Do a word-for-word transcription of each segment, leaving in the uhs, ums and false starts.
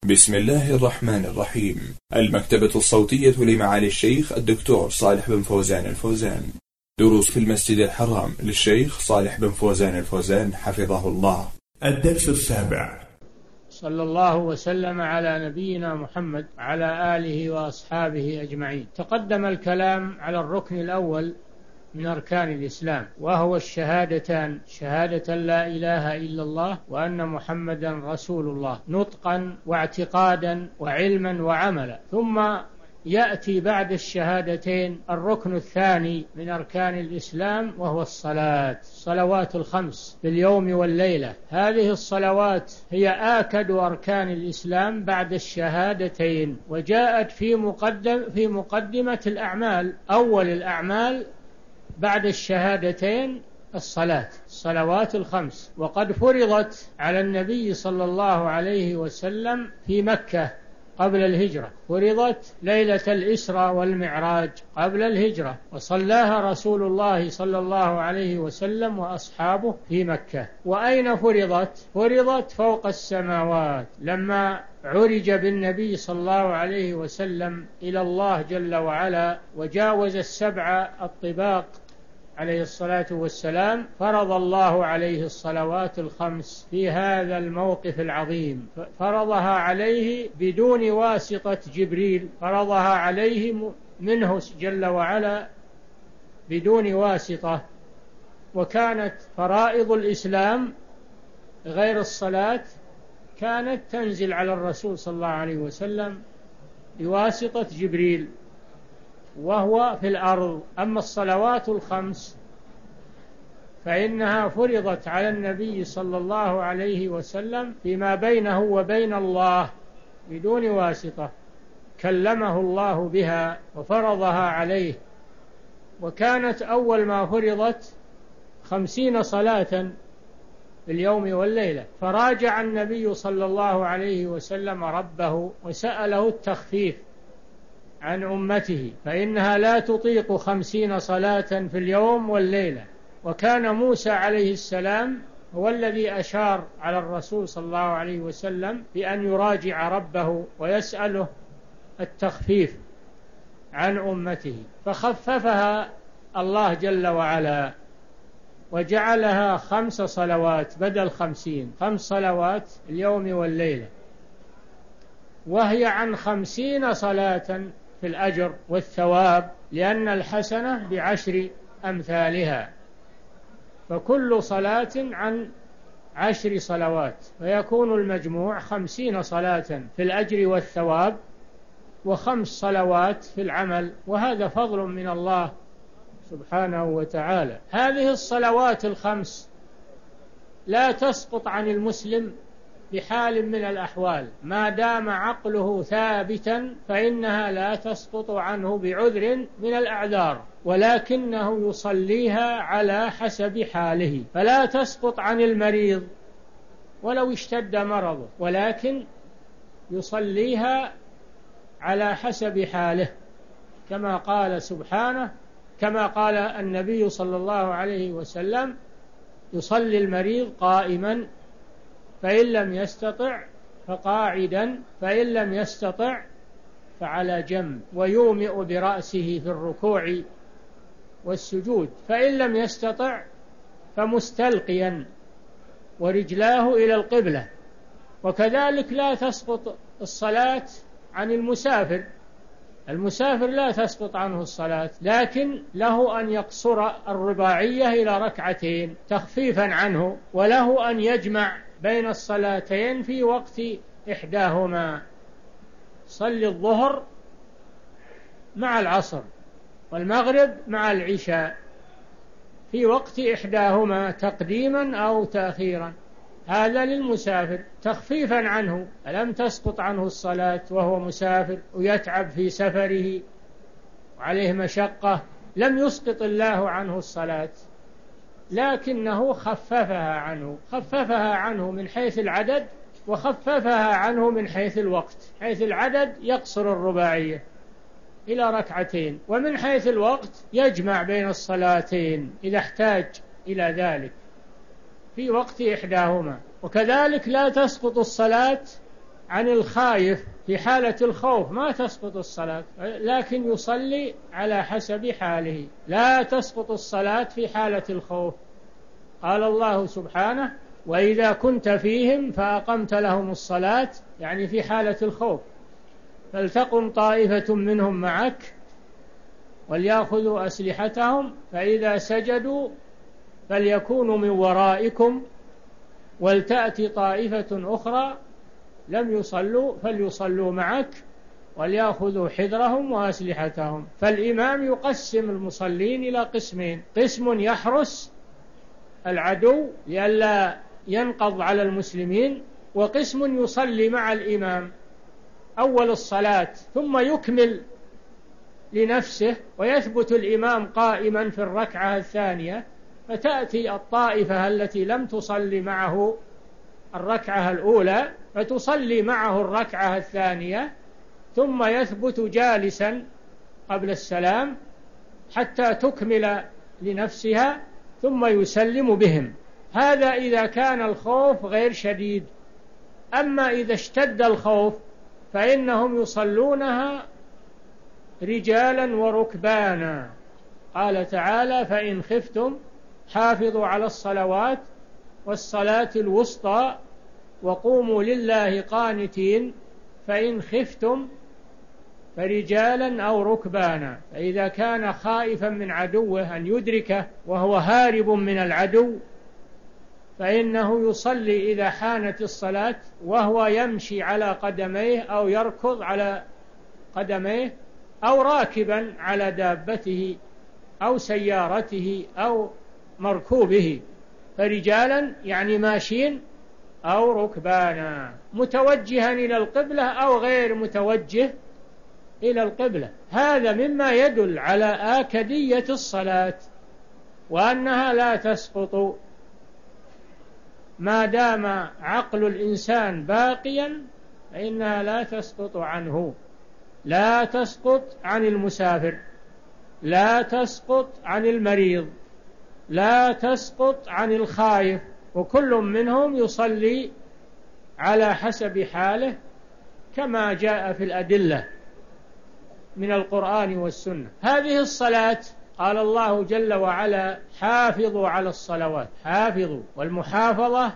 بسم الله الرحمن الرحيم. المكتبة الصوتية لمعالي الشيخ الدكتور صالح بن فوزان الفوزان. دروس في المسجد الحرام للشيخ صالح بن فوزان الفوزان حفظه الله. الدرس السابع. صلى الله وسلم على نبينا محمد على آله وأصحابه أجمعين. تقدم الكلام على الركن الأول من أركان الإسلام، وهو الشهادتان، شهادة لا إله إلا الله وأن محمدا رسول الله، نطقا واعتقادا وعلما وعملا. ثم يأتي بعد الشهادتين الركن الثاني من أركان الإسلام، وهو الصلاة، الصلوات الخمس في اليوم والليلة. هذه الصلوات هي آكد أركان الإسلام بعد الشهادتين، وجاءت في مقدم في مقدمة الأعمال. أول الأعمال بعد الشهادتين الصلاة، الصلوات الخمس، وقد فرضت على النبي صلى الله عليه وسلم في مكة قبل الهجرة، فرضت ليلة الإسراء والمعراج قبل الهجرة، وصلاها رسول الله صلى الله عليه وسلم وأصحابه في مكة. وأين فرضت؟ فرضت فوق السماوات، لما عرج بالنبي صلى الله عليه وسلم إلى الله جل وعلا وجاوز السبع الطباق عليه الصلاة والسلام، فرض الله عليه الصلوات الخمس في هذا الموقف العظيم، فرضها عليه بدون واسطة جبريل، فرضها عليه منه جل وعلا بدون واسطة. وكانت فرائض الإسلام غير الصلاة كانت تنزل على الرسول صلى الله عليه وسلم بواسطة جبريل وهو في الأرض. أما الصلوات الخمس فإنها فرضت على النبي صلى الله عليه وسلم فيما بينه وبين الله بدون واسطة، كلمه الله بها وفرضها عليه. وكانت أول ما فرضت خمسين صلاة في اليوم والليلة، فراجع النبي صلى الله عليه وسلم ربه وسأله التخفيف عن أمته، فإنها لا تطيق خمسين صلاة في اليوم والليلة. وكان موسى عليه السلام هو الذي أشار على الرسول صلى الله عليه وسلم بأن يراجع ربه ويسأله التخفيف عن أمته، فخففها الله جل وعلا وجعلها خمس صلوات بدل خمسين، خمس صلوات اليوم والليلة، وهي عن خمسين صلاة في الأجر والثواب، لأن الحسنة بعشر أمثالها، فكل صلاة عن عشر صلوات، فيكون المجموع خمسين صلاة في الأجر والثواب وخمس صلوات في العمل، وهذا فضل من الله سبحانه وتعالى. هذه الصلوات الخمس لا تسقط عن المسلم بحال من الأحوال، ما دام عقله ثابتا فإنها لا تسقط عنه بعذر من الأعذار، ولكنه يصليها على حسب حاله. فلا تسقط عن المريض ولو اشتد مرضه، ولكن يصليها على حسب حاله، كما قال سبحانه، كما قال النبي صلى الله عليه وسلم: يصلي المريض قائما، فإن لم يستطع فقاعدا، فإن لم يستطع فعلى جنب، ويومئ برأسه في الركوع والسجود، فإن لم يستطع فمستلقيا ورجلاه إلى القبلة. وكذلك لا تسقط الصلاة عن المسافر، المسافر لا تسقط عنه الصلاة، لكن له أن يقصر الرباعية إلى ركعتين تخفيفا عنه، وله أن يجمع بين الصلاتين في وقت إحداهما، صلي الظهر مع العصر والمغرب مع العشاء في وقت إحداهما تقديما أو تأخيرا، هذا للمسافر تخفيفا عنه. ألم تسقط عنه الصلاة وهو مسافر ويتعب في سفره وعليه مشقة، لم يسقط الله عنه الصلاة، لكنه خففها عنه، خففها عنه من حيث العدد وخففها عنه من حيث الوقت. حيث العدد يقصر الرباعية إلى ركعتين، ومن حيث الوقت يجمع بين الصلاتين إذا احتاج إلى ذلك في وقت إحداهما. وكذلك لا تسقط الصلاة عن الخايف في حالة الخوف ما تسقط الصلاة، لكن يصلي على حسب حاله. لا تسقط الصلاة في حالة الخوف. قال الله سبحانه: وإذا كنت فيهم فأقمت لهم الصلاة، يعني في حالة الخوف، فلتقم طائفة منهم معك وليأخذوا أسلحتهم فإذا سجدوا فليكونوا من ورائكم ولتأتي طائفة أخرى لم يصلوا فليصلوا معك وليأخذوا حذرهم وأسلحتهم. فالإمام يقسم المصلين إلى قسمين: قسم يحرس العدو لئلا ينقض على المسلمين، وقسم يصلي مع الإمام أول الصلاة ثم يكمل لنفسه ويثبت الإمام قائما في الركعة الثانية، فتأتي الطائفة التي لم تصلي معه الركعة الأولى فتصلي معه الركعة الثانية، ثم يثبت جالسا قبل السلام حتى تكمل لنفسها ثم يسلم بهم. هذا إذا كان الخوف غير شديد. أما إذا اشتد الخوف فإنهم يصلونها رجالا وركبانا. قال تعالى: فإن خفتم حافظوا على الصلوات والصلاة الوسطى وقوموا لله قانتين فإن خفتم فرجالا أو ركبانا. فإذا كان خائفا من عدوه أن يدركه وهو هارب من العدو فإنه يصلي إذا حانت الصلاة وهو يمشي على قدميه أو يركض على قدميه أو راكبا على دابته أو سيارته أو مركوبه. فرجالا يعني ماشين أو ركبانا، متوجها إلى القبلة أو غير متوجه إلى القبلة. هذا مما يدل على آكدية الصلاة وأنها لا تسقط ما دام عقل الإنسان باقيا، فإنها لا تسقط عنه. لا تسقط عن المسافر، لا تسقط عن المريض، لا تسقط عن الخائف، وكل منهم يصلي على حسب حاله كما جاء في الأدلة من القرآن والسنة. هذه الصلاة قال الله جل وعلا: حافظوا على الصلوات. حافظوا، والمحافظة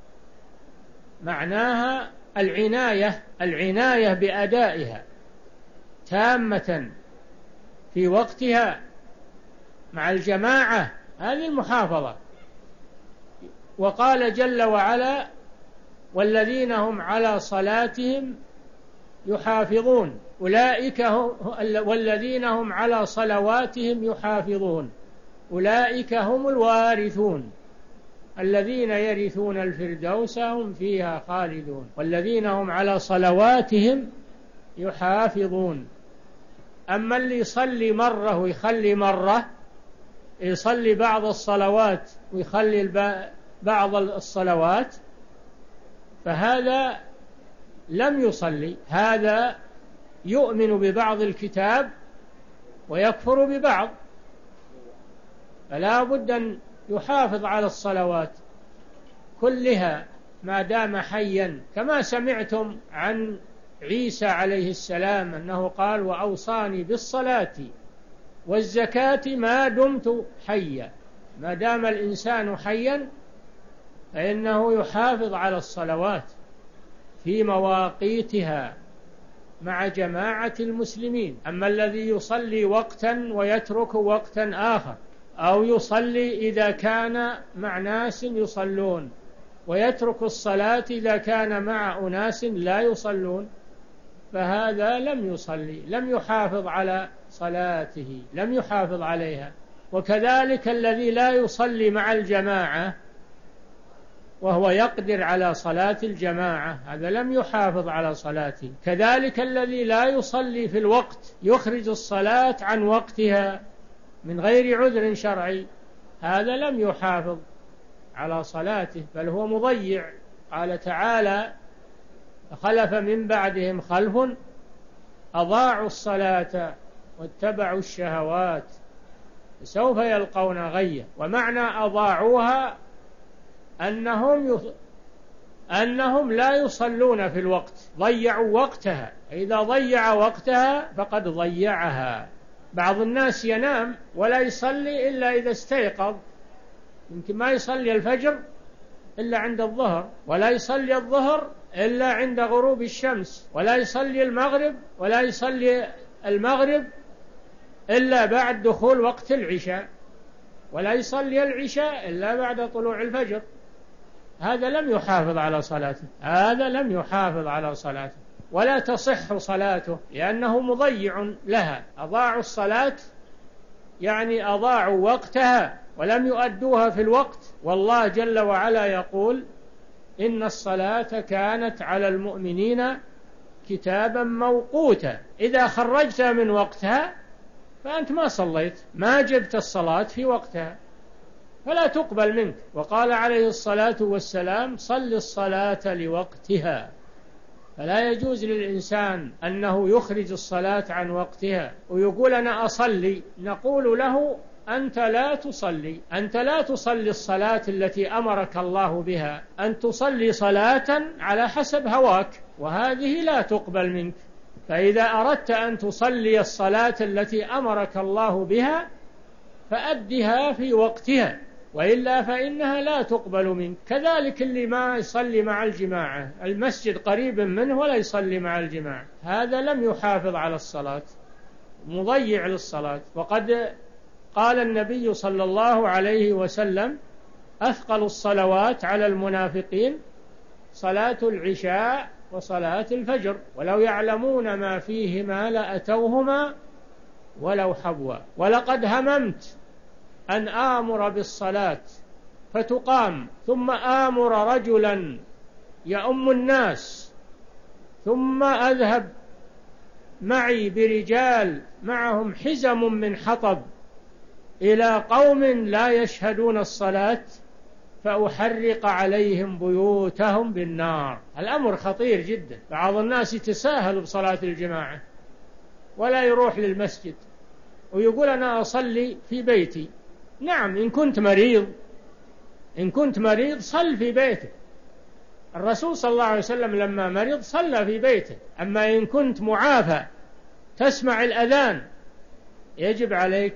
معناها العناية العناية بأدائها تامة في وقتها مع الجماعة، هذه المحافظة. وقال جل وعلا: والذين هم على صلاتهم يحافظون أولئك هم والذين هم على صلواتهم يحافظون أولئك هم الوارثون الذين يرثون الفردوس هم فيها خالدون. والذين هم على صلواتهم يحافظون. أما اللي يصلي مرة ويخلي مرة، يصلي بعض الصلوات ويخلي بعض الصلوات، فهذا لم يصلي، هذا يؤمن ببعض الكتاب ويكفر ببعض. فلا بد أن يحافظ على الصلوات كلها ما دام حيا، كما سمعتم عن عيسى عليه السلام أنه قال: وأوصاني بالصلاة والزكاة ما دمت حيا. ما دام الإنسان حيا فإنه يحافظ على الصلوات في مواقيتها مع جماعة المسلمين. أما الذي يصلي وقتا ويترك وقتا آخر، أو يصلي إذا كان مع ناس يصلون ويترك الصلاة إذا كان مع أناس لا يصلون، فهذا لم يصلي، لم يحافظ على صلاته، لم يحافظ عليها. وكذلك الذي لا يصلي مع الجماعة وهو يقدر على صلاة الجماعة، هذا لم يحافظ على صلاته. كذلك الذي لا يصلي في الوقت، يخرج الصلاة عن وقتها من غير عذر شرعي، هذا لم يحافظ على صلاته بل هو مضيع. قال تعالى: فخلف من بعدهم خلف أضاعوا الصلاة واتبعوا الشهوات سوف يلقون غيا. ومعنى أضاعوها أنهم أنهم لا يصلون في الوقت، ضيعوا وقتها. إذا ضيع وقتها فقد ضيعها. بعض الناس ينام ولا يصلي إلا إذا استيقظ، يمكن ما يصلي الفجر إلا عند الظهر، ولا يصلي الظهر إلا عند غروب الشمس، ولا يصلي المغرب ولا يصلي المغرب إلا بعد دخول وقت العشاء، ولا يصلي العشاء إلا بعد طلوع الفجر. هذا لم يحافظ على صلاته، هذا لم يحافظ على صلاته، ولا تصح صلاته لأنه مضيع لها. أضاعوا الصلاة يعني أضاعوا وقتها ولم يؤدوها في الوقت. والله جل وعلا يقول: إن الصلاة كانت على المؤمنين كتابا موقوتا. إذا خرجت من وقتها فأنت ما صليت، ما جبت الصلاة في وقتها، فلا تقبل منك. وقال عليه الصلاة والسلام: صل الصلاة لوقتها. فلا يجوز للإنسان أنه يخرج الصلاة عن وقتها ويقول أنا أصلي. نقول له: أنت لا تصلي، أنت لا تصلي الصلاة التي أمرك الله بها، أن تصلي صلاة على حسب هواك، وهذه لا تقبل منك. فإذا أردت أن تصلي الصلاة التي أمرك الله بها فأدها في وقتها، وإلا فإنها لا تقبل منك. كذلك اللي ما يصلي مع الجماعة، المسجد قريب منه ولا يصلي مع الجماعة، هذا لم يحافظ على الصلاة، مضيع للصلاة. وقد قال النبي صلى الله عليه وسلم: أثقل الصلوات على المنافقين صلاة العشاء وصلاة الفجر، ولو يعلمون ما فيهما لأتوهما ولو حبوا. ولقد هممت أن آمر بالصلاة فتقام، ثم آمر رجلا يؤم الناس، ثم أذهب معي برجال معهم حزم من حطب إلى قوم لا يشهدون الصلاة فأحرق عليهم بيوتهم بالنار. الأمر خطير جدا. بعض الناس يتساهل بصلاة الجماعة ولا يروح للمسجد ويقول أنا أصلي في بيتي. نعم، إن كنت مريض إن كنت مريض صل في بيتك. الرسول صلى الله عليه وسلم لما مرض صلى في بيته. أما إن كنت معافى تسمع الأذان يجب عليك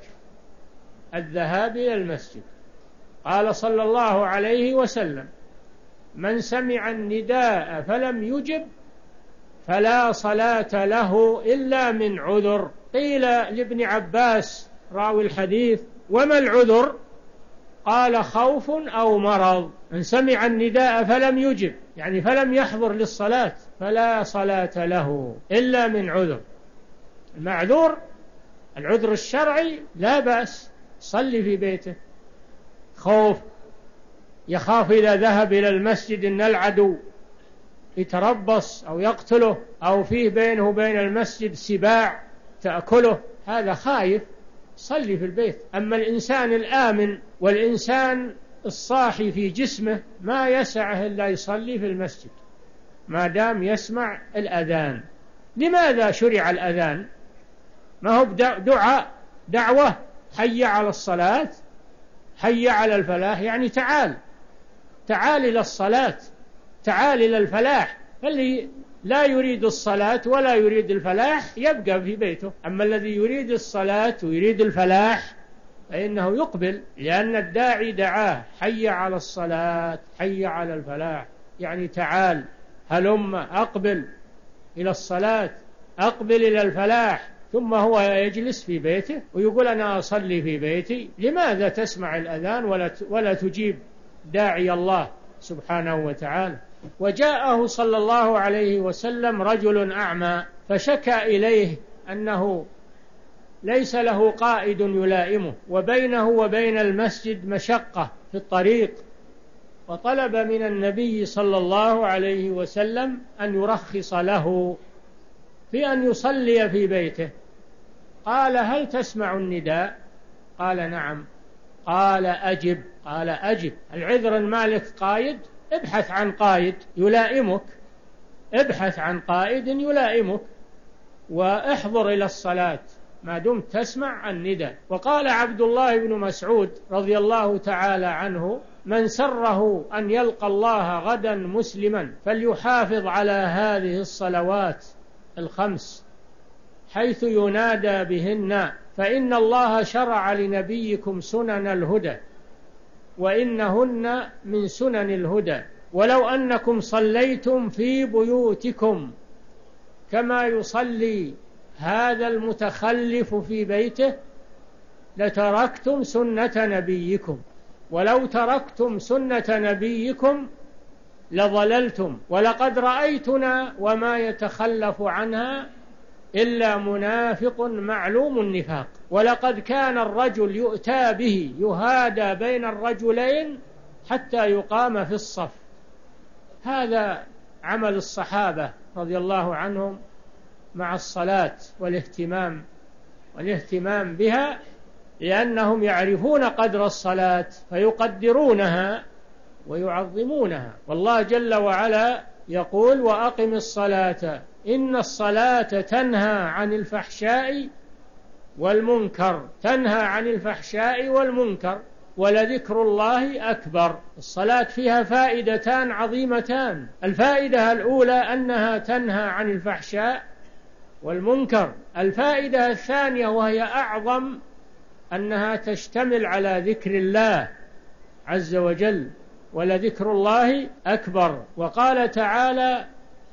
الذهاب إلى المسجد. قال صلى الله عليه وسلم: من سمع النداء فلم يجب فلا صلاة له إلا من عذر. قيل لابن عباس راوي الحديث: وما العذر؟ قال: خوف أو مرض. من سمع النداء فلم يجب يعني فلم يحضر للصلاة فلا صلاة له إلا من عذر. المعذور العذر الشرعي لا بأس، صلي في بيته. خوف، يخاف إذا ذهب إلى المسجد أن العدو يتربص أو يقتله، أو فيه بينه وبين المسجد سباع تأكله، هذا خايف، صلي في البيت. أما الإنسان الآمن والإنسان الصاحي في جسمه ما يسعه إلا يصلي في المسجد ما دام يسمع الأذان. لماذا شرع الأذان؟ ما هو دعاء دعوة، حي على الصلاة، حي على الفلاح، يعني تعال تعال إلى الصلاة، تعال إلى الفلاح. فاللي لا يريد الصلاة ولا يريد الفلاح يبقى في بيته. أما الذي يريد الصلاة ويريد الفلاح فإنه يقبل، لأن الداعي دعاه: حي على الصلاة، حي على الفلاح، يعني تعال، هلم، أقبل إلى الصلاة، أقبل إلى الفلاح. ثم هو يجلس في بيته ويقول أنا أصلي في بيتي. لماذا تسمع الأذان ولا ولا تجيب داعي الله سبحانه وتعالى؟ وجاءه صلى الله عليه وسلم رجل أعمى فشكى إليه أنه ليس له قائد يلائمه، وبينه وبين المسجد مشقة في الطريق، وطلب من النبي صلى الله عليه وسلم أن يرخص له في أن يصلي في بيته. قال: هل تسمع النداء؟ قال: نعم. قال: أجب. قال: أجب. العذر مالك قائد، ابحث عن قائد يلائمك، ابحث عن قائد يلائمك واحضر إلى الصلاة ما دمت تسمع النداء. وقال عبد الله بن مسعود رضي الله تعالى عنه: من سره أن يلقى الله غدا مسلما فليحافظ على هذه الصلوات الخمس حيث ينادى بهن، فإن الله شرع لنبيكم سنن الهدى وإنهن من سنن الهدى. ولو أنكم صليتم في بيوتكم كما يصلي هذا المتخلف في بيته لتركتم سنة نبيكم، ولو تركتم سنة نبيكم لضللتم، ولقد رأيتنا وما يتخلف عنها إلا منافق معلوم النفاق، ولقد كان الرجل يؤتى به يهادى بين الرجلين حتى يقام في الصف. هذا عمل الصحابة رضي الله عنهم مع الصلاة والاهتمام والاهتمام بها، لأنهم يعرفون قدر الصلاة فيقدرونها ويعظمونها. والله جل وعلا يقول: وأقم الصلاة إن الصلاة تنهى عن الفحشاء والمنكر، تنهى عن الفحشاء والمنكر ولذكر الله أكبر. الصلاة فيها فائدتان عظيمتان: الفائدة الأولى أنها تنهى عن الفحشاء والمنكر، الفائدة الثانية وهي أعظم أنها تشتمل على ذكر الله عز وجل، ولذكر الله أكبر. وقال تعالى: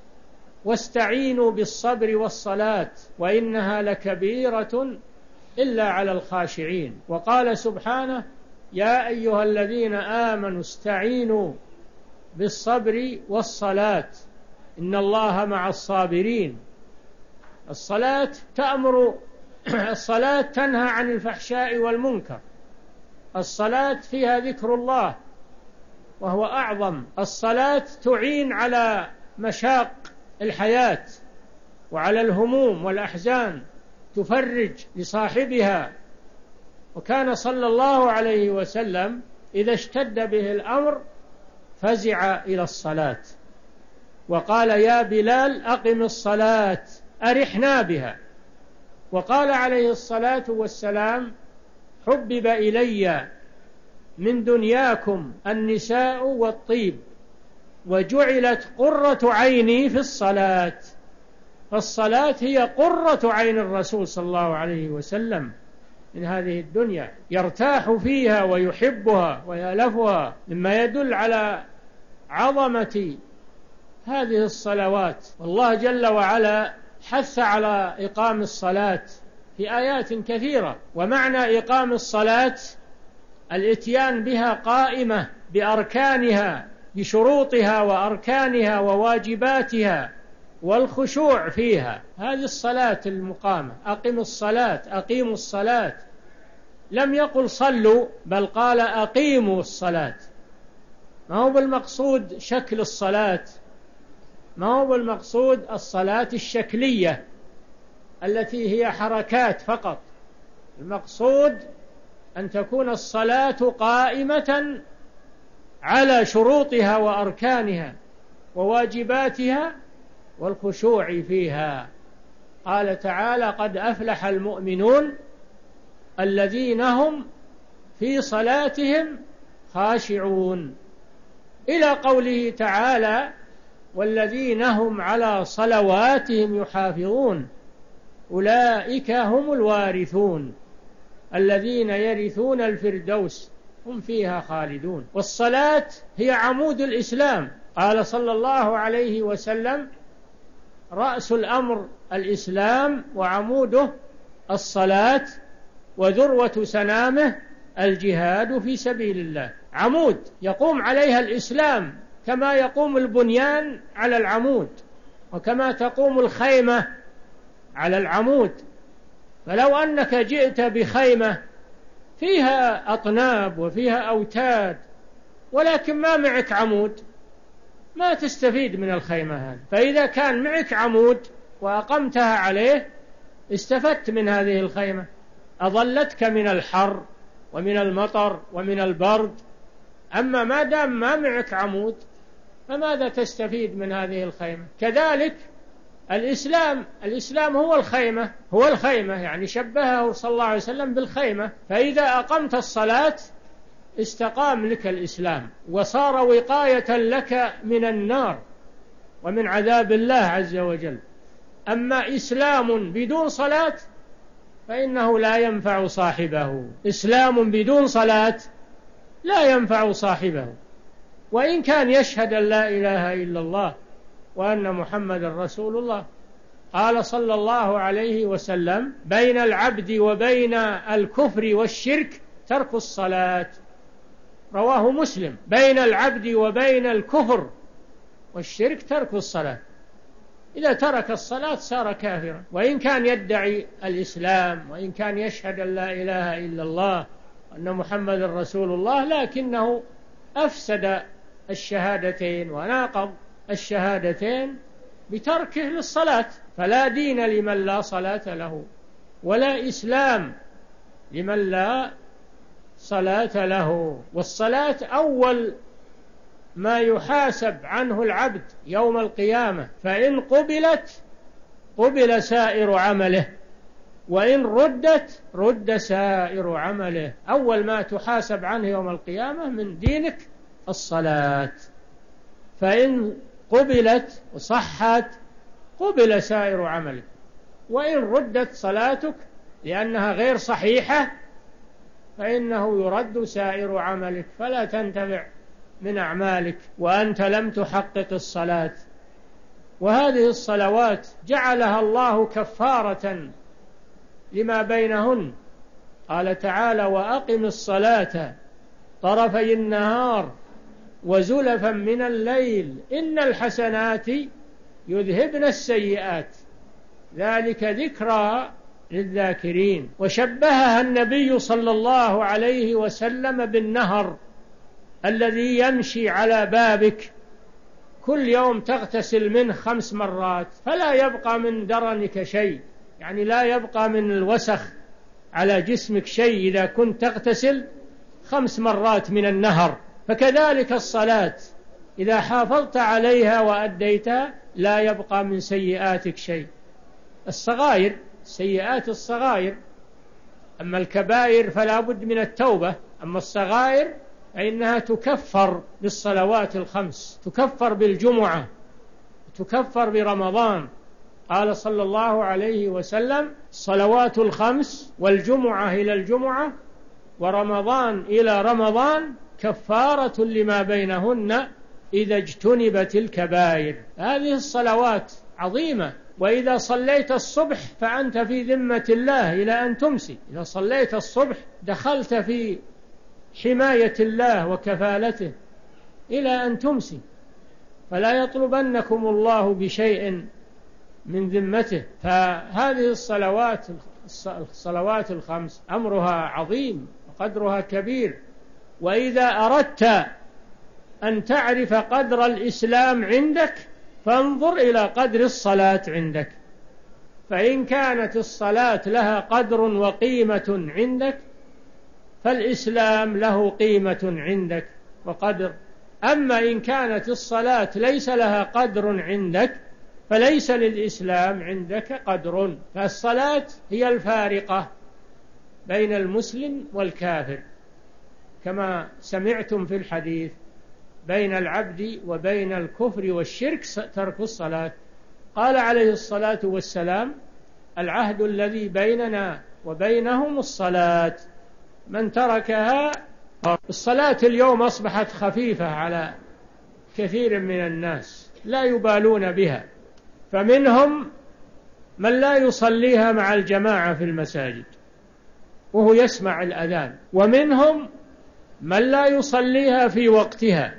واستعينوا بالصبر والصلاة وإنها لكبيرة إلا على الخاشعين. وقال سبحانه: يا أيها الذين آمنوا استعينوا بالصبر والصلاة إن الله مع الصابرين. الصلاة تأمر الصلاة تنهى عن الفحشاء والمنكر، الصلاة فيها ذكر الله وهو أعظم، الصلاة تعين على مشاق الحياة وعلى الهموم والأحزان، تفرج لصاحبها. وكان صلى الله عليه وسلم إذا اشتد به الأمر فزع إلى الصلاة وقال: يا بلال أقم الصلاة أرحنا بها. وقال عليه الصلاة والسلام: حبب إلي من دنياكم النساء والطيب وجعلت قرة عيني في الصلاة. فالصلاة هي قرة عين الرسول صلى الله عليه وسلم من هذه الدنيا، يرتاح فيها ويحبها ويألفها، مما يدل على عظمة هذه الصلوات. والله جل وعلا حث على إقام الصلاة في آيات كثيرة، ومعنى إقام الصلاة الإتيان بها قائمة بأركانها بشروطها وأركانها وواجباتها والخشوع فيها. هذه الصلاة المقامة، أقم الصلاة، أقيموا الصلاة. لم يقل صلوا، بل قال أقيموا الصلاة. ما هو بالمقصود شكل الصلاة، ما هو بالمقصود الصلاة الشكلية التي هي حركات فقط، المقصود أن تكون الصلاة قائمة على شروطها وأركانها وواجباتها والخشوع فيها. قال تعالى: قد أفلح المؤمنون الذين هم في صلاتهم خاشعون، إلى قوله تعالى: والذين هم على صلواتهم يحافظون أولئك هم الوارثون الذين يرثون الفردوس هم فيها خالدون. والصلاة هي عمود الإسلام. قال صلى الله عليه وسلم: رأس الأمر الإسلام وعموده الصلاة وذروة سنامه الجهاد في سبيل الله. عمود يقوم عليها الإسلام كما يقوم البنيان على العمود، وكما تقوم الخيمة على العمود. فلو أنك جئت بخيمة فيها أطناب وفيها أوتاد ولكن ما معك عمود ما تستفيد من الخيمة هذه. فإذا كان معك عمود وأقمتها عليه استفدت من هذه الخيمة، أظلتك من الحر ومن المطر ومن البرد. أما ما دام ما معك عمود فماذا تستفيد من هذه الخيمة؟ كذلك الإسلام الإسلام هو الخيمة، هو الخيمة يعني شبهه صلى الله عليه وسلم بالخيمة. فإذا أقمت الصلاة استقام لك الإسلام وصار وقاية لك من النار ومن عذاب الله عز وجل. أما إسلام بدون صلاة فإنه لا ينفع صاحبه، إسلام بدون صلاة لا ينفع صاحبه، وإن كان يشهد أن لا إله إلا الله وأن محمد رسول الله. قال صلى الله عليه وسلم: بين العبد وبين الكفر والشرك ترك الصلاة. رواه مسلم: بين العبد وبين الكفر والشرك ترك الصلاة. إذا ترك الصلاة صار كافرا، وإن كان يدعي الإسلام وإن كان يشهد أن لا إله إلا الله وأن محمد رسول الله، لكنه أفسد الشهادتين وناقض الشهادتين بتركه للصلاة. فلا دين لمن لا صلاة له، ولا إسلام لمن لا صلاة له. والصلاة أول ما يحاسب عنه العبد يوم القيامة، فإن قبلت قبل سائر عمله، وإن ردت رد سائر عمله. أول ما تحاسب عنه يوم القيامة من دينك الصلاة، فإن قبلت وصحت قبل سائر عملك، وإن ردت صلاتك لأنها غير صحيحة فإنه يرد سائر عملك، فلا تنتفع من أعمالك وأنت لم تحقق الصلاة. وهذه الصلوات جعلها الله كفارة لما بينهن. قال تعالى: وأقم الصلاة طرفي النهار وزلفا من الليل إن الحسنات يذهبن السيئات ذلك ذكرى للذاكرين. وشبهها النبي صلى الله عليه وسلم بالنهر الذي يمشي على بابك، كل يوم تغتسل منه خمس مرات فلا يبقى من درنك شيء، يعني لا يبقى من الوسخ على جسمك شيء إذا كنت تغتسل خمس مرات من النهر. فكذلك الصلاة إذا حافظت عليها وأديتها لا يبقى من سيئاتك شيء. الصغائر سيئات الصغائر، أما الكبائر فلا بد من التوبة، أما الصغائر فإنها تكفر بالصلوات الخمس، تكفر بالجمعة، تكفر برمضان. قال صلى الله عليه وسلم: الصلوات الخمس والجمعة إلى الجمعة ورمضان إلى رمضان كفارة لما بينهن إذا اجتنبت الكبائر. هذه الصلوات عظيمة. وإذا صليت الصبح فأنت في ذمة الله إلى أن تمسي. إذا صليت الصبح دخلت في حماية الله وكفالته إلى أن تمسي، فلا يطلبنكم الله بشيء من ذمته. فهذه الصلوات الصلوات الخمس أمرها عظيم وقدرها كبير. وإذا أردت أن تعرف قدر الإسلام عندك فانظر إلى قدر الصلاة عندك، فإن كانت الصلاة لها قدر وقيمة عندك فالإسلام له قيمة عندك وقدر. أما إن كانت الصلاة ليس لها قدر عندك فليس للإسلام عندك قدر. فالصلاة هي الفارقة بين المسلم والكافر، كما سمعتم في الحديث: بين العبد وبين الكفر والشرك ترك الصلاة. قال عليه الصلاة والسلام: العهد الذي بيننا وبينهم الصلاة، من تركها. الصلاة اليوم أصبحت خفيفة على كثير من الناس، لا يبالون بها، فمنهم من لا يصليها مع الجماعة في المساجد وهو يسمع الأذان، ومنهم من لا يصليها في وقتها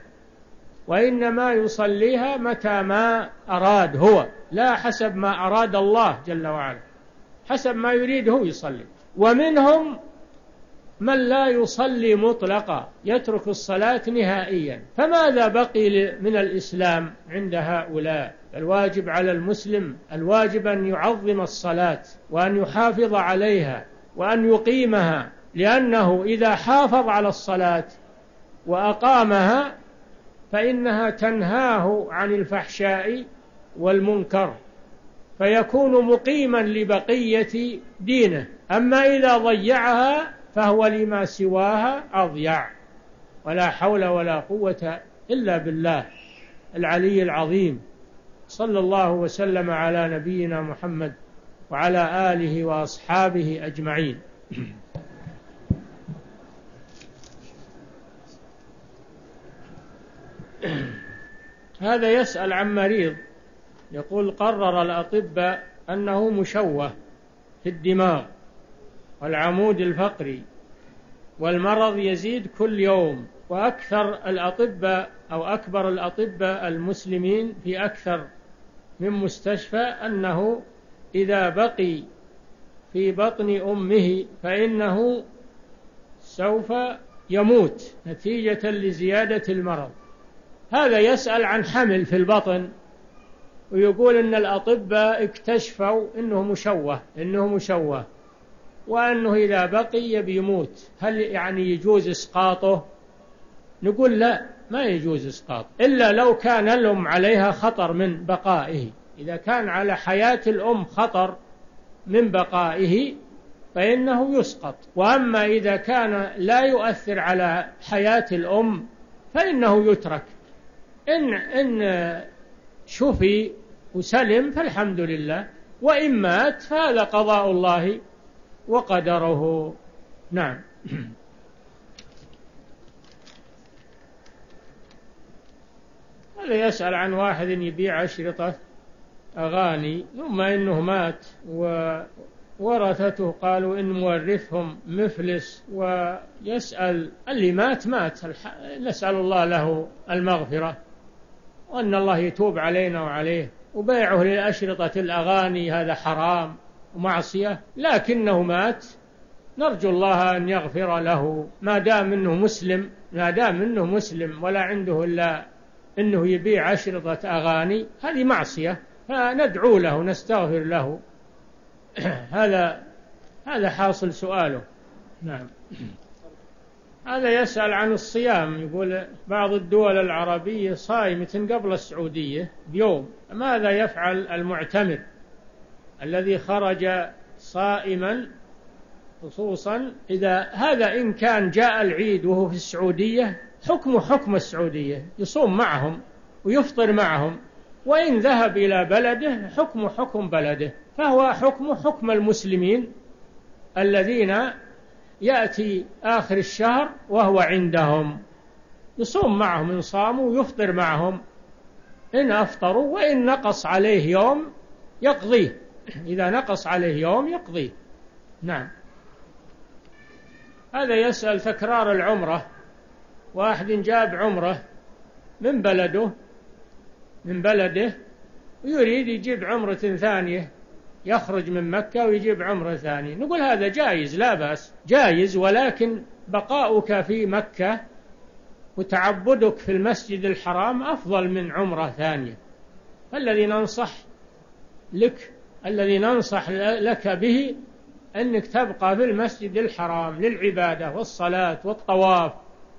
وإنما يصليها متى ما أراد هو، لا حسب ما أراد الله جل وعلا، حسب ما يريد هو يصلي. ومنهم من لا يصلي مطلقا، يترك الصلاة نهائيا. فماذا بقي من الإسلام عند هؤلاء؟ الواجب على المسلم الواجب أن يعظم الصلاة وأن يحافظ عليها وأن يقيمها، لأنه إذا حافظ على الصلاة وأقامها فإنها تنهاه عن الفحشاء والمنكر، فيكون مقيما لبقية دينه. أما إذا ضيعها فهو لما سواها أضيع. ولا حول ولا قوة إلا بالله العلي العظيم. صلى الله وسلم على نبينا محمد وعلى آله وأصحابه أجمعين. هذا يسأل عن مريض، يقول قرر الأطباء أنه مشوه في الدماغ والعمود الفقري، والمرض يزيد كل يوم، وأكثر الأطباء أو أكبر الأطباء المسلمين في أكثر من مستشفى أنه إذا بقي في بطن أمه فإنه سوف يموت نتيجة لزيادة المرض. هذا يسأل عن حمل في البطن، ويقول إن الأطباء اكتشفوا إنه مشوه إنه مشوه وأنه إذا بقي بيموت. هل يعني يجوز إسقاطه؟ نقول لا، ما يجوز إسقاط إلا لو كان الأم عليها خطر من بقائه. إذا كان على حياة الأم خطر من بقائه فإنه يسقط، وأما إذا كان لا يؤثر على حياة الأم فإنه يترك. إن, إن شفي وسلم فالحمد لله، وإن مات فهذا قضاء الله وقدره. نعم. هذا يسأل عن واحد يبيع أشرطة أغاني ثم إنه مات وورثته قالوا إن مورثهم مفلس، ويسأل اللي مات مات، نسأل الله له المغفرة وأن الله يتوب علينا وعليه. وبيعه لأشرطة الأغاني هذا حرام ومعصية، لكنه مات، نرجو الله أن يغفر له ما دام إنه مسلم ما دام إنه مسلم ولا عنده إلا إنه يبيع أشرطة أغاني، هذه معصية، فندعو له نستغفر له. هذا هذا حاصل سؤاله. نعم. هذا يسأل عن الصيام، يقول بعض الدول العربية صائمة قبل السعودية بيوم، ماذا يفعل المعتمر الذي خرج صائما، خصوصا إذا هذا إن كان جاء العيد وهو في السعودية حكم حكم السعودية، يصوم معهم ويفطر معهم، وإن ذهب إلى بلده حكم حكم بلده، فهو حكم حكم المسلمين الذين يأتي آخر الشهر وهو عندهم، يصوم معهم إن صاموا ويفطر معهم إن أفطروا، وإن نقص عليه يوم يقضيه، إذا نقص عليه يوم يقضيه. نعم. هذا يسأل تكرار العمرة، واحد جاب عمرة من بلده من بلده ويريد يجيب عمرة ثانية، يخرج من مكة ويجيب عمرة ثانية، نقول هذا جائز لا بأس، جائز، ولكن بقاؤك في مكة وتعبدك في المسجد الحرام أفضل من عمرة ثانية. فالذي ننصح لك الذي ننصح لك به أنك تبقى في المسجد الحرام للعبادة والصلاة والطواف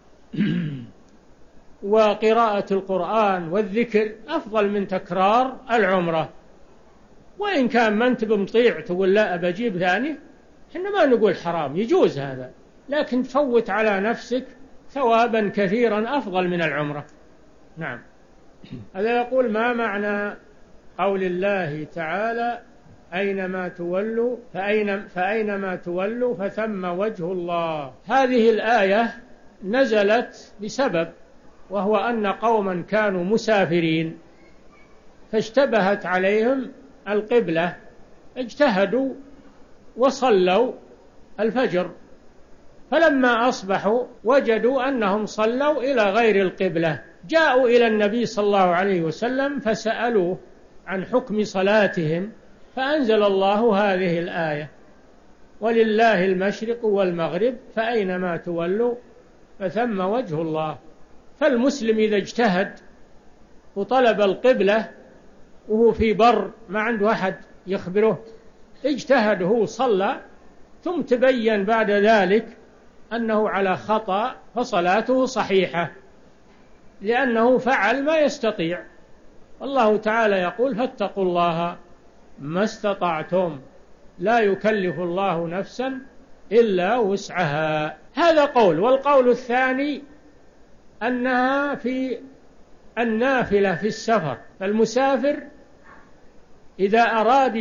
وقراءة القرآن والذكر، أفضل من تكرار العمرة. وإن كان ما أنت بمطيع تقول لا أبجيب ثاني، إحنا ما نقول حرام، يجوز هذا، لكن تفوت على نفسك ثوابا كثيرا أفضل من العمرة. نعم. هذا يقول ما معنى قول الله تعالى أينما تولوا فأين فأينما تولوا فثم وجه الله؟ هذه الآية نزلت بسبب، وهو أن قوما كانوا مسافرين فاشتبهت عليهم القبلة، اجتهدوا وصلوا الفجر، فلما أصبحوا وجدوا أنهم صلوا إلى غير القبلة، جاءوا إلى النبي صلى الله عليه وسلم فسألوه عن حكم صلاتهم، فأنزل الله هذه الآية ولله المشرق والمغرب فأينما تولوا فثم وجه الله. فالمسلم إذا اجتهد وطلب القبلة وهو في بر ما عنده أحد يخبره، اجتهد هو صلى، ثم تبين بعد ذلك أنه على خطأ، فصلاته صحيحة لأنه فعل ما يستطيع. الله تعالى يقول فاتقوا الله ما استطعتم لا يكلف الله نفسا إلا وسعها. هذا قول. والقول الثاني أنها في النافلة في السفر. فالمسافر إذا أراد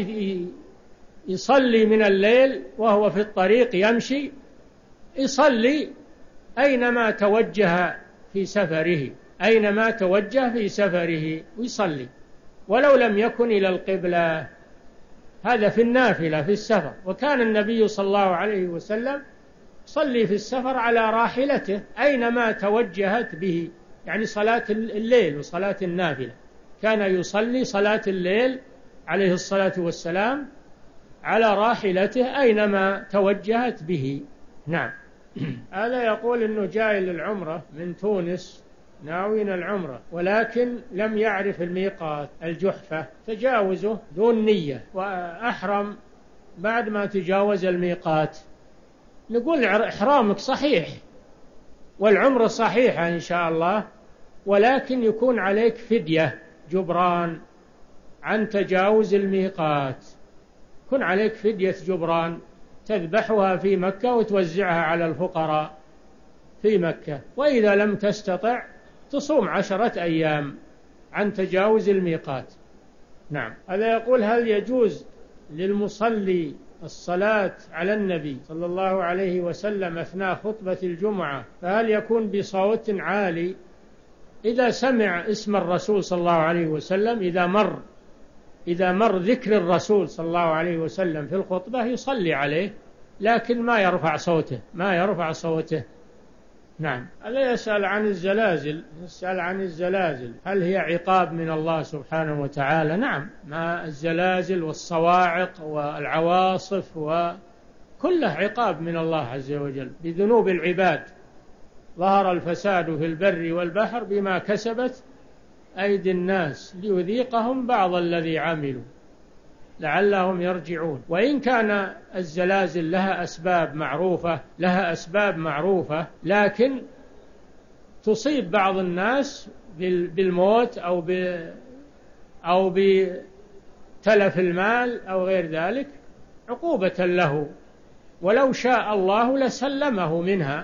يصلي من الليل وهو في الطريق يمشي، يصلي أينما توجه في سفره، أينما توجه في سفره ويصلي ولو لم يكن إلى القبلة. هذا في النافلة في السفر. وكان النبي صلى الله عليه وسلم يصلي في السفر على راحلته أينما توجهت به، يعني صلاة الليل وصلاة النافلة. كان يصلي صلاة الليل عليه الصلاة والسلام على راحلته أينما توجهت به. نعم. هذا يقول إنه جاي للعمرة من تونس، ناوين العمرة، ولكن لم يعرف الميقات الجحفة، تجاوزه دون نية وأحرم بعد ما تجاوز الميقات. نقول إحرامك صحيح والعمرة صحيحة إن شاء الله، ولكن يكون عليك فدية جبران عن تجاوز الميقات. يكون عليك فدية جبران تذبحها في مكة وتوزعها على الفقراء في مكة. وإذا لم تستطع تصوم عشرة أيام عن تجاوز الميقات. نعم. هذا يقول: هل يجوز للمصلي الصلاة على النبي صلى الله عليه وسلم أثناء خطبة الجمعة، فهل يكون بصوت عالي إذا سمع اسم الرسول صلى الله عليه وسلم؟ إذا مر إذا مر ذكر الرسول صلى الله عليه وسلم في الخطبة يصلي عليه، لكن ما يرفع صوته ما يرفع صوته. نعم. هذا يسأل عن الزلازل يسأل عن الزلازل هل هي عقاب من الله سبحانه وتعالى؟ نعم، ما الزلازل والصواعق والعواصف وكلها عقاب من الله عز وجل بذنوب العباد. ظهر الفساد في البر والبحر بما كسبت أيدي الناس ليذيقهم بعض الذي عملوا لعلهم يرجعون. وإن كان الزلازل لها أسباب معروفة لها أسباب معروفة لكن تصيب بعض الناس بالموت أو أو بتلف المال أو غير ذلك عقوبة له، ولو شاء الله لسلمه منها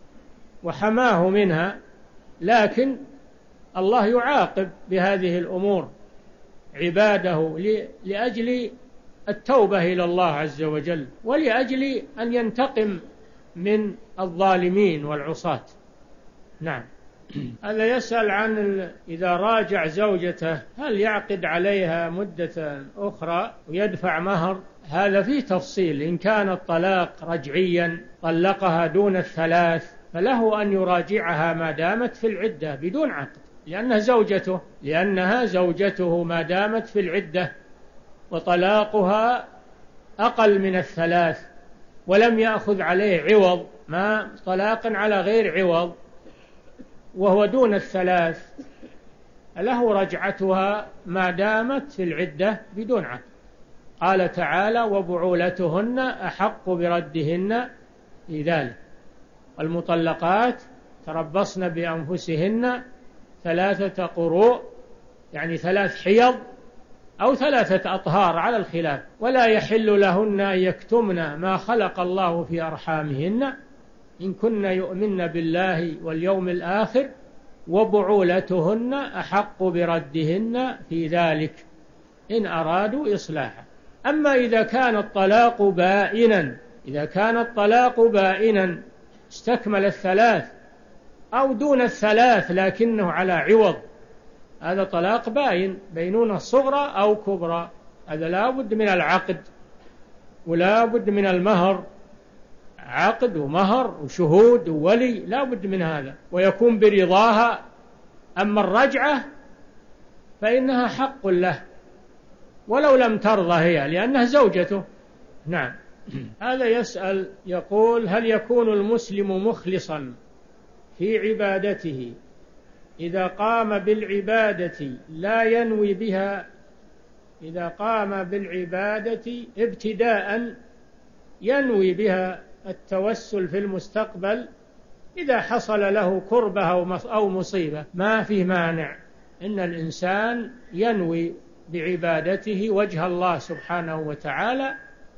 وحماه منها، لكن الله يعاقب بهذه الأمور عباده لأجل التوبة إلى الله عز وجل، ولأجل أن ينتقم من الظالمين والعصاة. نعم. هذا يسأل عن إذا راجع زوجته هل يعقد عليها مدة أخرى ويدفع مهر؟ هذا فيه تفصيل. إن كان الطلاق رجعيا طلقها دون الثلاث فله أن يراجعها ما دامت في العدة بدون عقد، لأنها زوجته لأنها زوجته ما دامت في العدة، وطلاقها أقل من الثلاث ولم يأخذ عليه عوض، ما طلاق على غير عوض وهو دون الثلاث، له رجعتها ما دامت في العدة بدون عقد. قال تعالى: وبعولتهن أحق بردهن في ذلك، والمطلقات تربصن بأنفسهن ثلاثة قروء، يعني ثلاث حيض أو ثلاثة أطهار على الخلاف، ولا يحل لهن أن يكتمن ما خلق الله في أرحامهن إن كن يؤمن بالله واليوم الآخر وبعولتهن أحق بردهن في ذلك إن أرادوا إصلاحا. أما إذا كان الطلاق بائنا إذا كان الطلاق بائنا استكمل الثلاث أو دون الثلاث لكنه على عوض، هذا طلاق باين، بينونة صغرى أو كبرى، هذا لا بد من العقد ولا بد من المهر، عقد ومهر وشهود وولي، لا بد من هذا، ويكون برضاها. أما الرجعة فإنها حق له ولو لم ترضى هي لأنها زوجته. نعم. هذا يسأل يقول: هل يكون المسلم مخلصا في عبادته إذا قام بالعبادة لا ينوي بها إذا قام بالعبادة ابتداء ينوي بها التوسل في المستقبل إذا حصل له كربة أو مصيبة؟ ما فيه مانع إن الإنسان ينوي بعبادته وجه الله سبحانه وتعالى،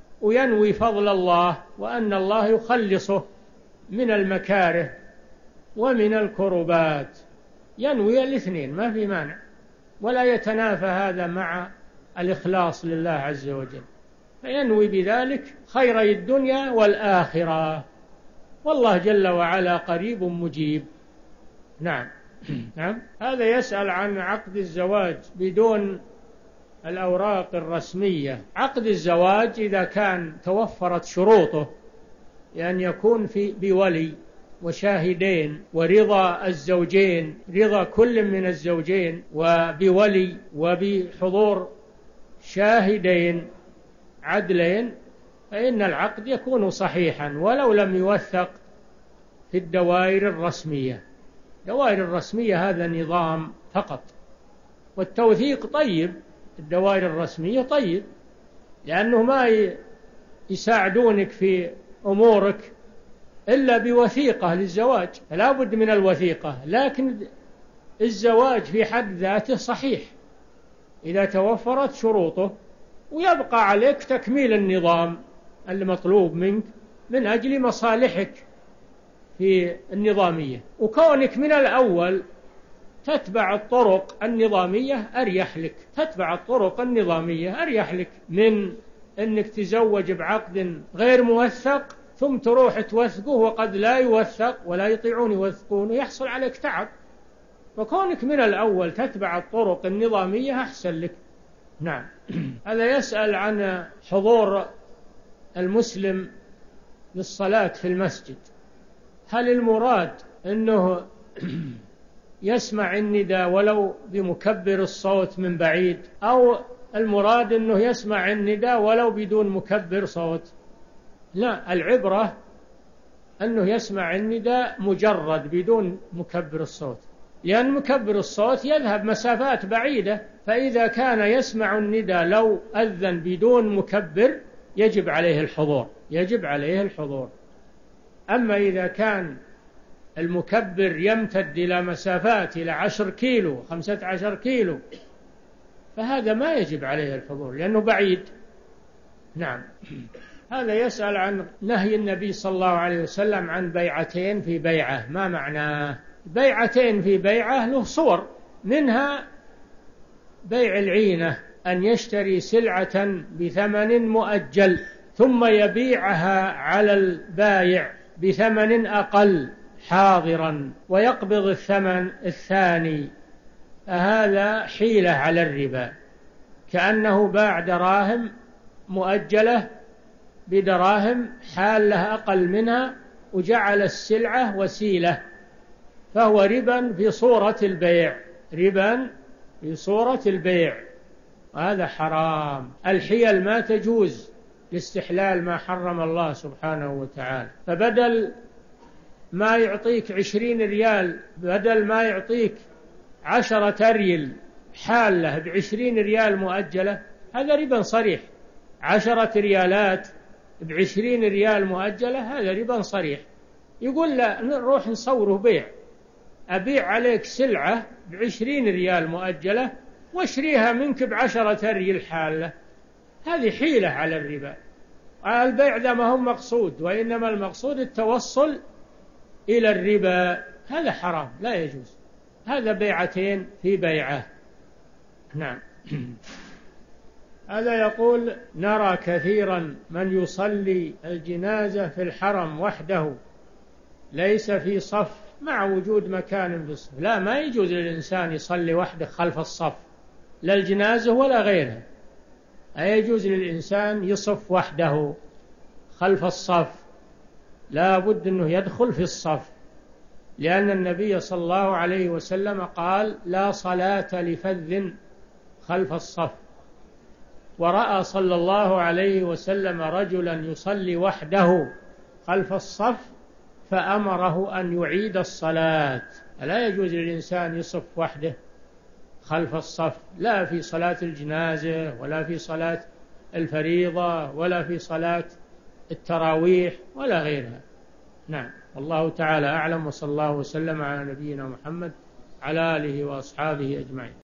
وينوي فضل الله وأن الله يخلصه من المكاره ومن الكربات، ينوي الاثنين ما في مانع، ولا يتنافى هذا مع الإخلاص لله عز وجل، فينوي بذلك خيري الدنيا والآخرة، والله جل وعلا قريب مجيب. نعم. نعم. هذا يسأل عن عقد الزواج بدون الأوراق الرسمية. عقد الزواج إذا كان توفرت شروطه، لأن يكون في بولي وشاهدين ورضا الزوجين، رضا كل من الزوجين، وبولي وبحضور شاهدين عدلين، فإن العقد يكون صحيحا ولو لم يوثق في الدوائر الرسمية. الدوائر الرسمية هذا نظام فقط، والتوثيق طيب، الدوائر الرسمية طيب، لأنه ما يساعدونك في أمورك إلا بوثيقة للزواج، فلا بد من الوثيقة. لكن الزواج في حد ذاته صحيح إذا توفرت شروطه، ويبقى عليك تكميل النظام المطلوب منك من أجل مصالحك في النظامية، وكونك من الأول تتبع الطرق النظامية أريح لك، تتبع الطرق النظامية أريح لك من أنك تزوج بعقد غير موثق ثم تروح توثقه وقد لا يوثق ولا يطيعون يوثقون ويحصل عليك تعب. فكونك من الأول تتبع الطرق النظامية أحسن لك. نعم. هذا يسأل عن حضور المسلم للصلاة في المسجد. هل المراد أنه يسمع النداء ولو بمكبر الصوت من بعيد، أو المراد أنه يسمع النداء ولو بدون مكبر صوت؟ لا، العبرة أنه يسمع النداء مجرد بدون مكبر الصوت، لأن مكبر الصوت يذهب مسافات بعيدة، فإذا كان يسمع النداء لو أذن بدون مكبر يجب عليه الحضور، يجب عليه الحضور. أما إذا كان المكبر يمتد إلى مسافات إلى عشر كيلو خمسة عشر كيلو فهذا ما يجب عليه الحضور لأنه بعيد. نعم. هذا يسأل عن نهي النبي صلى الله عليه وسلم عن بيعتين في بيعة، ما معناه؟ بيعتين في بيعة له صور، منها بيع العينة، أن يشتري سلعة بثمن مؤجل ثم يبيعها على البايع بثمن أقل حاضرا ويقبض الثمن الثاني، هذا حيلة على الربا، كأنه باع دراهم مؤجلة بدراهم حالة أقل منها وجعل السلعة وسيلة، فهو ربا في صورة البيع، ربا في صورة البيع، وهذا حرام. الحيل ما تجوز لاستحلال ما حرم الله سبحانه وتعالى. فبدل ما يعطيك عشرين ريال، بدل ما يعطيك عشرة أريل حالة بعشرين ريال مؤجلة، هذا ربا صريح. عشرة ريالات بعشرين ريال مؤجلة هذا ربا صريح. يقول لا، نروح نصوره بيع، أبيع عليك سلعة بعشرين ريال مؤجلة واشريها منك بعشرة ريال حالة، هذه حيلة على الربا. البيع ذا ما هو مقصود، وإنما المقصود التوصل إلى الربا، هذا حرام لا يجوز. هذا بيعتين في بيعة. نعم. هذا يقول: نرى كثيرا من يصلي الجنازة في الحرم وحده ليس في صف مع وجود مكان في الصف. لا، ما يجوز للإنسان يصلي وحده خلف الصف، لا الجنازة ولا غيرها. لا يجوز للإنسان يصف وحده خلف الصف، لا بد أنه يدخل في الصف، لأن النبي صلى الله عليه وسلم قال: لا صلاة لفذ خلف الصف. ورأى صلى الله عليه وسلم رجلا يصلي وحده خلف الصف فأمره أن يعيد الصلاة. لا يجوز للإنسان يصف وحده خلف الصف، لا في صلاة الجنازة ولا في صلاة الفريضة ولا في صلاة التراويح ولا غيرها. نعم. والله تعالى أعلم، وصلى الله وسلم على نبينا محمد على آله وأصحابه أجمعين.